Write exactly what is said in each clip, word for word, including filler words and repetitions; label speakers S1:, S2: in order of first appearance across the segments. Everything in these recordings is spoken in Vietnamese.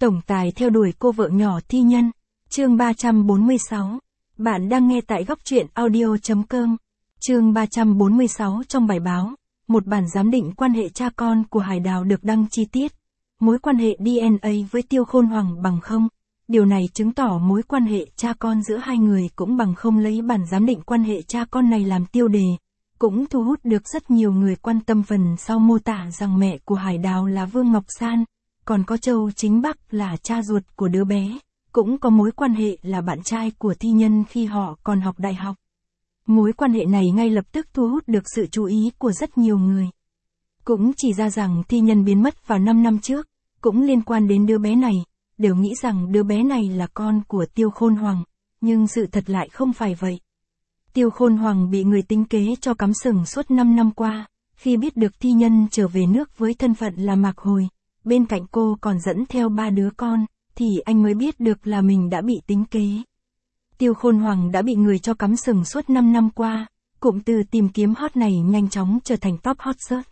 S1: Tổng tài theo đuổi cô vợ nhỏ thi nhân. Chương ba trăm bốn mươi sáu. Bạn đang nghe tại góc truyện audio chấm com. Chương ba trăm bốn mươi sáu trong bài báo, một bản giám định quan hệ cha con của Hải Đào được đăng chi tiết. Mối quan hệ đê en a với Tiêu Khôn Hoàng bằng không. Điều này chứng tỏ mối quan hệ cha con giữa hai người cũng bằng không. Lấy bản giám định quan hệ cha con này làm tiêu đề, cũng thu hút được rất nhiều người quan tâm. Phần sau mô tả rằng mẹ của Hải Đào là Vương Ngọc San, còn có Châu Chính Bắc là cha ruột của đứa bé, cũng có mối quan hệ là bạn trai của thi nhân khi họ còn học đại học. Mối quan hệ này ngay lập tức thu hút được sự chú ý của rất nhiều người. Cũng chỉ ra rằng thi nhân biến mất vào năm năm trước, cũng liên quan đến đứa bé này, đều nghĩ rằng đứa bé này là con của Tiêu Khôn Hoàng, nhưng sự thật lại không phải vậy. Tiêu Khôn Hoàng bị người tính kế cho cắm sừng suốt năm năm qua, khi biết được thi nhân trở về nước với thân phận là Mạc Hồi, bên cạnh cô còn dẫn theo ba đứa con, thì anh mới biết được là mình đã bị tính kế. Tiêu Khôn Hoàng đã bị người cho cắm sừng suốt năm năm qua, cụm từ tìm kiếm hot này nhanh chóng trở thành top hot search.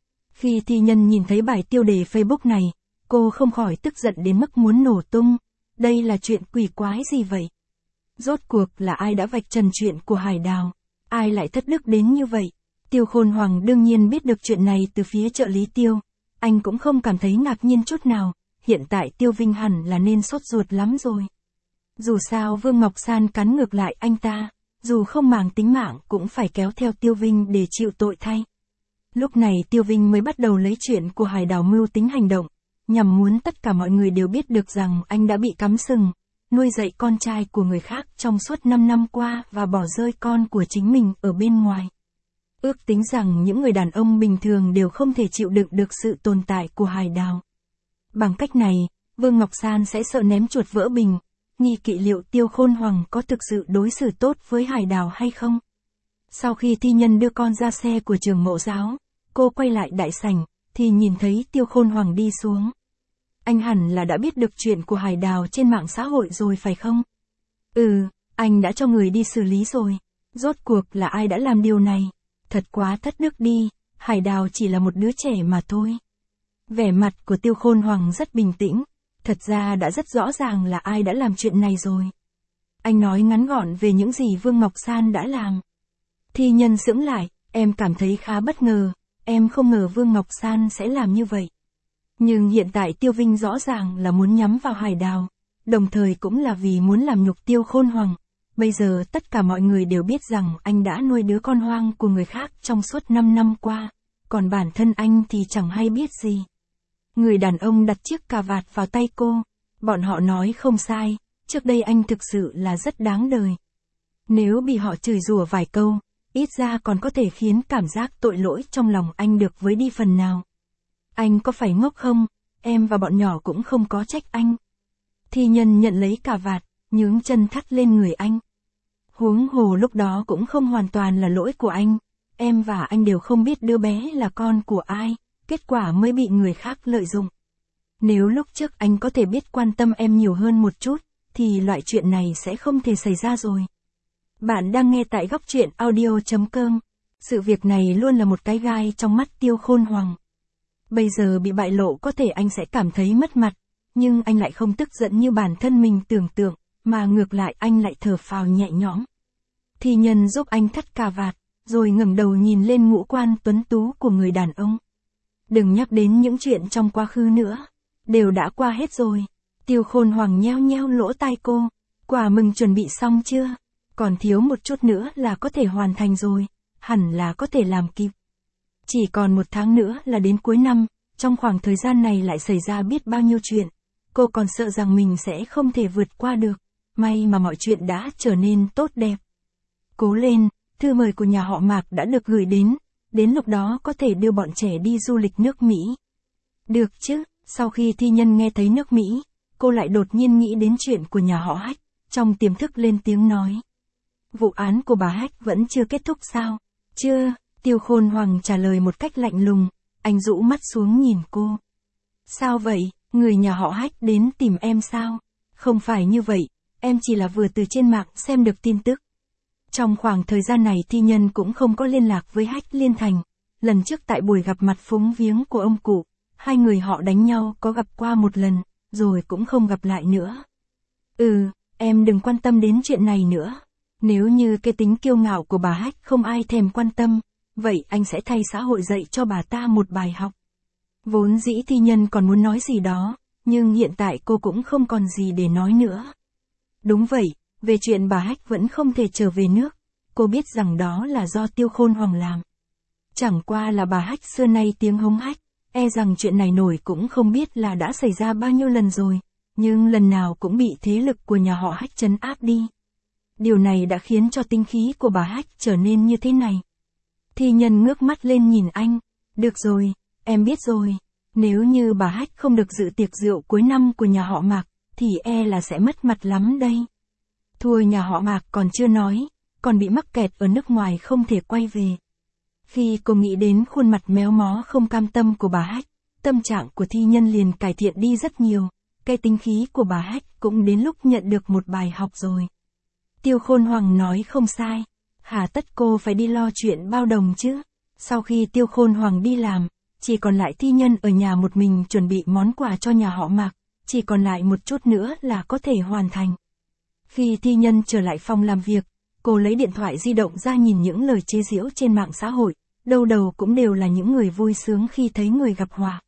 S1: Khi thi nhân nhìn thấy bài tiêu đề Facebook này, cô không khỏi tức giận đến mức muốn nổ tung. Đây là chuyện quỷ quái gì vậy? Rốt cuộc là ai đã vạch trần chuyện của Hải Đào? Ai lại thất đức đến như vậy? Tiêu Khôn Hoàng đương nhiên biết được chuyện này từ phía trợ lý Tiêu. Anh cũng không cảm thấy ngạc nhiên chút nào, hiện tại Tiêu Vinh hẳn là nên sốt ruột lắm rồi. Dù sao Vương Ngọc San cắn ngược lại anh ta, dù không màng tính mạng cũng phải kéo theo Tiêu Vinh để chịu tội thay. Lúc này Tiêu Vinh mới bắt đầu lấy chuyện của Hải Đào mưu tính hành động, nhằm muốn tất cả mọi người đều biết được rằng anh đã bị cắm sừng, nuôi dạy con trai của người khác trong suốt năm năm qua và bỏ rơi con của chính mình ở bên ngoài. Ước tính rằng những người đàn ông bình thường đều không thể chịu đựng được sự tồn tại của Hải Đào. Bằng cách này, Vương Ngọc San sẽ sợ ném chuột vỡ bình, nghi kỵ liệu Tiêu Khôn Hoàng có thực sự đối xử tốt với Hải Đào hay không. Sau khi thi nhân đưa con ra xe của trường mẫu giáo, cô quay lại đại sảnh, thì nhìn thấy Tiêu Khôn Hoàng đi xuống. Anh hẳn là đã biết được chuyện của Hải Đào trên mạng xã hội rồi phải không? Ừ, anh đã cho người đi xử lý rồi. Rốt cuộc là ai đã làm điều này? Thật quá thất đức đi, Hải Đào chỉ là một đứa trẻ mà thôi. Vẻ mặt của Tiêu Khôn Hoàng rất bình tĩnh, thật ra đã rất rõ ràng là ai đã làm chuyện này rồi. Anh nói ngắn gọn về những gì Vương Ngọc San đã làm. Thi nhân sững lại, em cảm thấy khá bất ngờ, em không ngờ Vương Ngọc San sẽ làm như vậy. Nhưng hiện tại Tiêu Vinh rõ ràng là muốn nhắm vào Hải Đào, đồng thời cũng là vì muốn làm nhục Tiêu Khôn Hoàng. Bây giờ tất cả mọi người đều biết rằng anh đã nuôi đứa con hoang của người khác trong suốt năm năm qua, còn bản thân anh thì chẳng hay biết gì. Người đàn ông đặt chiếc cà vạt vào tay cô, bọn họ nói không sai, trước đây anh thực sự là rất đáng đời. Nếu bị họ chửi rủa vài câu, ít ra còn có thể khiến cảm giác tội lỗi trong lòng anh được với đi phần nào. Anh có phải ngốc không? Em và bọn nhỏ cũng không có trách anh. Thi nhân nhận lấy cà vạt, nhướng chân thắt lên người anh. Huống hồ lúc đó cũng không hoàn toàn là lỗi của anh. Em và anh đều không biết đứa bé là con của ai, kết quả mới bị người khác lợi dụng. Nếu lúc trước anh có thể biết quan tâm em nhiều hơn một chút, thì loại chuyện này sẽ không thể xảy ra rồi. Bạn đang nghe tại góc truyện audio chấm com. Sự việc này luôn là một cái gai trong mắt Tiêu Khôn Hoàng. Bây giờ bị bại lộ có thể anh sẽ cảm thấy mất mặt, nhưng anh lại không tức giận như bản thân mình tưởng tượng, mà ngược lại anh lại thở phào nhẹ nhõm. Thi nhân giúp anh thắt cà vạt, rồi ngẩng đầu nhìn lên ngũ quan tuấn tú của người đàn ông. Đừng nhắc đến những chuyện trong quá khứ nữa, đều đã qua hết rồi. Tiêu Khôn Hoàng nheo nheo lỗ tai cô, quả mừng chuẩn bị xong chưa? Còn thiếu một chút nữa là có thể hoàn thành rồi, hẳn là có thể làm kịp. Chỉ còn một tháng nữa là đến cuối năm, trong khoảng thời gian này lại xảy ra biết bao nhiêu chuyện. Cô còn sợ rằng mình sẽ không thể vượt qua được, may mà mọi chuyện đã trở nên tốt đẹp. Cố lên, thư mời của nhà họ Mạc đã được gửi đến, đến lúc đó có thể đưa bọn trẻ đi du lịch nước Mỹ. Được chứ, sau khi thi nhân nghe thấy nước Mỹ, cô lại đột nhiên nghĩ đến chuyện của nhà họ Hách, trong tiềm thức lên tiếng nói. Vụ án của bà Hách vẫn chưa kết thúc sao? Chưa. Tiêu Khôn Hoàng trả lời một cách lạnh lùng, anh rũ mắt xuống nhìn cô. Sao vậy, người nhà họ Hách đến tìm em sao? Không phải như vậy, em chỉ là vừa từ trên mạng xem được tin tức. Trong khoảng thời gian này thi nhân cũng không có liên lạc với Hách Liên Thành. Lần trước tại buổi gặp mặt phúng viếng của ông cụ, hai người họ đánh nhau có gặp qua một lần, rồi cũng không gặp lại nữa. Ừ, em đừng quan tâm đến chuyện này nữa. Nếu như cái tính kiêu ngạo của bà Hách không ai thèm quan tâm, vậy anh sẽ thay xã hội dạy cho bà ta một bài học. Vốn dĩ Thi Nhân còn muốn nói gì đó, nhưng hiện tại cô cũng không còn gì để nói nữa. Đúng vậy, về chuyện bà Hách vẫn không thể trở về nước, cô biết rằng đó là do Tiêu Khôn Hoàng làm. Chẳng qua là bà Hách xưa nay tiếng hống hách, e rằng chuyện này nổi cũng không biết là đã xảy ra bao nhiêu lần rồi, nhưng lần nào cũng bị thế lực của nhà họ Hách trấn áp đi. Điều này đã khiến cho tinh khí của bà Hách trở nên như thế này. Thi Nhân ngước mắt lên nhìn anh, được rồi, em biết rồi, nếu như bà Hách không được dự tiệc rượu cuối năm của nhà họ Mạc, thì e là sẽ mất mặt lắm đây. Thua nhà họ Mạc còn chưa nói, còn bị mắc kẹt ở nước ngoài không thể quay về. Khi cô nghĩ đến khuôn mặt méo mó không cam tâm của bà Hách, tâm trạng của Thi Nhân liền cải thiện đi rất nhiều, cái tính khí của bà Hách cũng đến lúc nhận được một bài học rồi. Tiêu Khôn Hoàng nói không sai, hà tất cô phải đi lo chuyện bao đồng chứ. Sau khi Tiêu Khôn Hoàng đi làm, chỉ còn lại Thi Nhân ở nhà một mình chuẩn bị món quà cho nhà họ Mạc, chỉ còn lại một chút nữa là có thể hoàn thành. Khi Thi Nhân trở lại phòng làm việc, cô lấy điện thoại di động ra nhìn những lời chế giễu trên mạng xã hội, đâu đầu cũng đều là những người vui sướng khi thấy người gặp họa.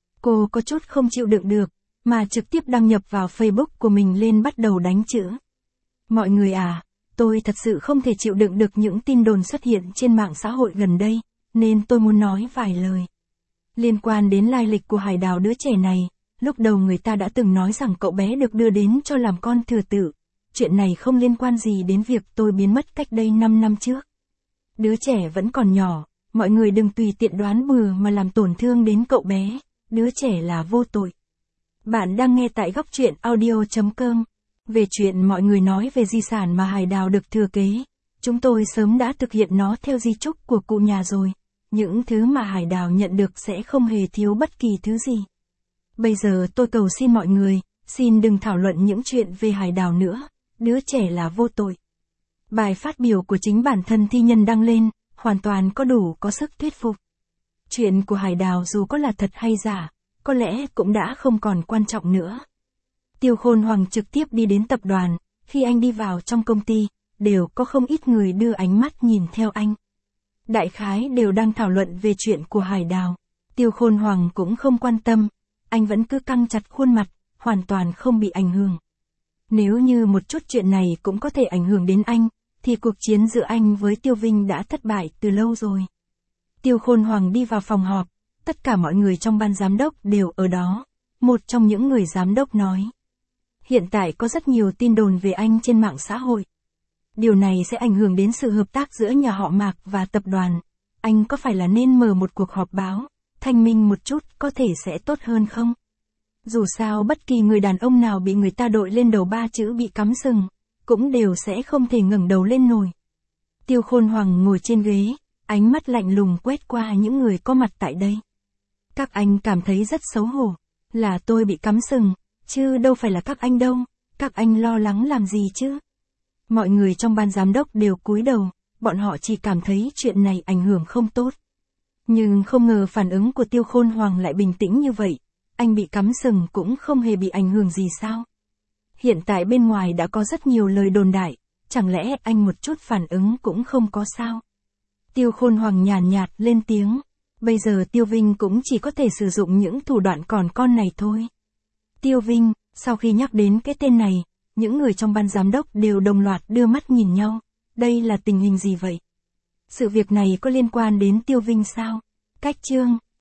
S1: Cô có chút không chịu đựng được, mà trực tiếp đăng nhập vào Facebook của mình lên bắt đầu đánh chữ. Mọi người à, tôi thật sự không thể chịu đựng được những tin đồn xuất hiện trên mạng xã hội gần đây, nên tôi muốn nói vài lời. Liên quan đến lai lịch của Hải Đào đứa trẻ này, lúc đầu người ta đã từng nói rằng cậu bé được đưa đến cho làm con thừa tự. Chuyện này không liên quan gì đến việc tôi biến mất cách đây năm năm trước. Đứa trẻ vẫn còn nhỏ, mọi người đừng tùy tiện đoán bừa mà làm tổn thương đến cậu bé, đứa trẻ là vô tội. Bạn đang nghe tại góc truyện audio chấm com. Về chuyện mọi người nói về di sản mà Hải Đào được thừa kế, chúng tôi sớm đã thực hiện nó theo di chúc của cụ nhà rồi. Những thứ mà Hải Đào nhận được sẽ không hề thiếu bất kỳ thứ gì. Bây giờ tôi cầu xin mọi người, xin đừng thảo luận những chuyện về Hải Đào nữa, đứa trẻ là vô tội. Bài phát biểu của chính bản thân Thi Nhân đăng lên, hoàn toàn có đủ có sức thuyết phục. Chuyện của Hải Đào dù có là thật hay giả, có lẽ cũng đã không còn quan trọng nữa. Tiêu Khôn Hoàng trực tiếp đi đến tập đoàn, khi anh đi vào trong công ty, đều có không ít người đưa ánh mắt nhìn theo anh. Đại khái đều đang thảo luận về chuyện của Hải Đào. Tiêu Khôn Hoàng cũng không quan tâm, anh vẫn cứ căng chặt khuôn mặt, hoàn toàn không bị ảnh hưởng. Nếu như một chút chuyện này cũng có thể ảnh hưởng đến anh, thì cuộc chiến giữa anh với Tiêu Vinh đã thất bại từ lâu rồi. Tiêu Khôn Hoàng đi vào phòng họp, tất cả mọi người trong ban giám đốc đều ở đó. Một trong những người giám đốc nói, hiện tại có rất nhiều tin đồn về anh trên mạng xã hội. Điều này sẽ ảnh hưởng đến sự hợp tác giữa nhà họ Mạc và tập đoàn. Anh có phải là nên mở một cuộc họp báo, thanh minh một chút có thể sẽ tốt hơn không? Dù sao bất kỳ người đàn ông nào bị người ta đội lên đầu ba chữ bị cắm sừng, cũng đều sẽ không thể ngẩng đầu lên nổi. Tiêu Khôn Hoàng ngồi trên ghế, ánh mắt lạnh lùng quét qua những người có mặt tại đây. Các anh cảm thấy rất xấu hổ, là tôi bị cắm sừng, chứ đâu phải là các anh đâu, các anh lo lắng làm gì chứ? Mọi người trong ban giám đốc đều cúi đầu, bọn họ chỉ cảm thấy chuyện này ảnh hưởng không tốt. Nhưng không ngờ phản ứng của Tiêu Khôn Hoàng lại bình tĩnh như vậy, anh bị cắm sừng cũng không hề bị ảnh hưởng gì sao? Hiện tại bên ngoài đã có rất nhiều lời đồn đại, chẳng lẽ anh một chút phản ứng cũng không có sao? Tiêu Khôn Hoàng nhàn nhạt lên tiếng, bây giờ Tiêu Vinh cũng chỉ có thể sử dụng những thủ đoạn còn con này thôi. Tiêu Vinh, sau khi nhắc đến cái tên này, những người trong ban giám đốc đều đồng loạt đưa mắt nhìn nhau, đây là tình hình gì vậy? Sự việc này có liên quan đến Tiêu Vinh sao? Cách chương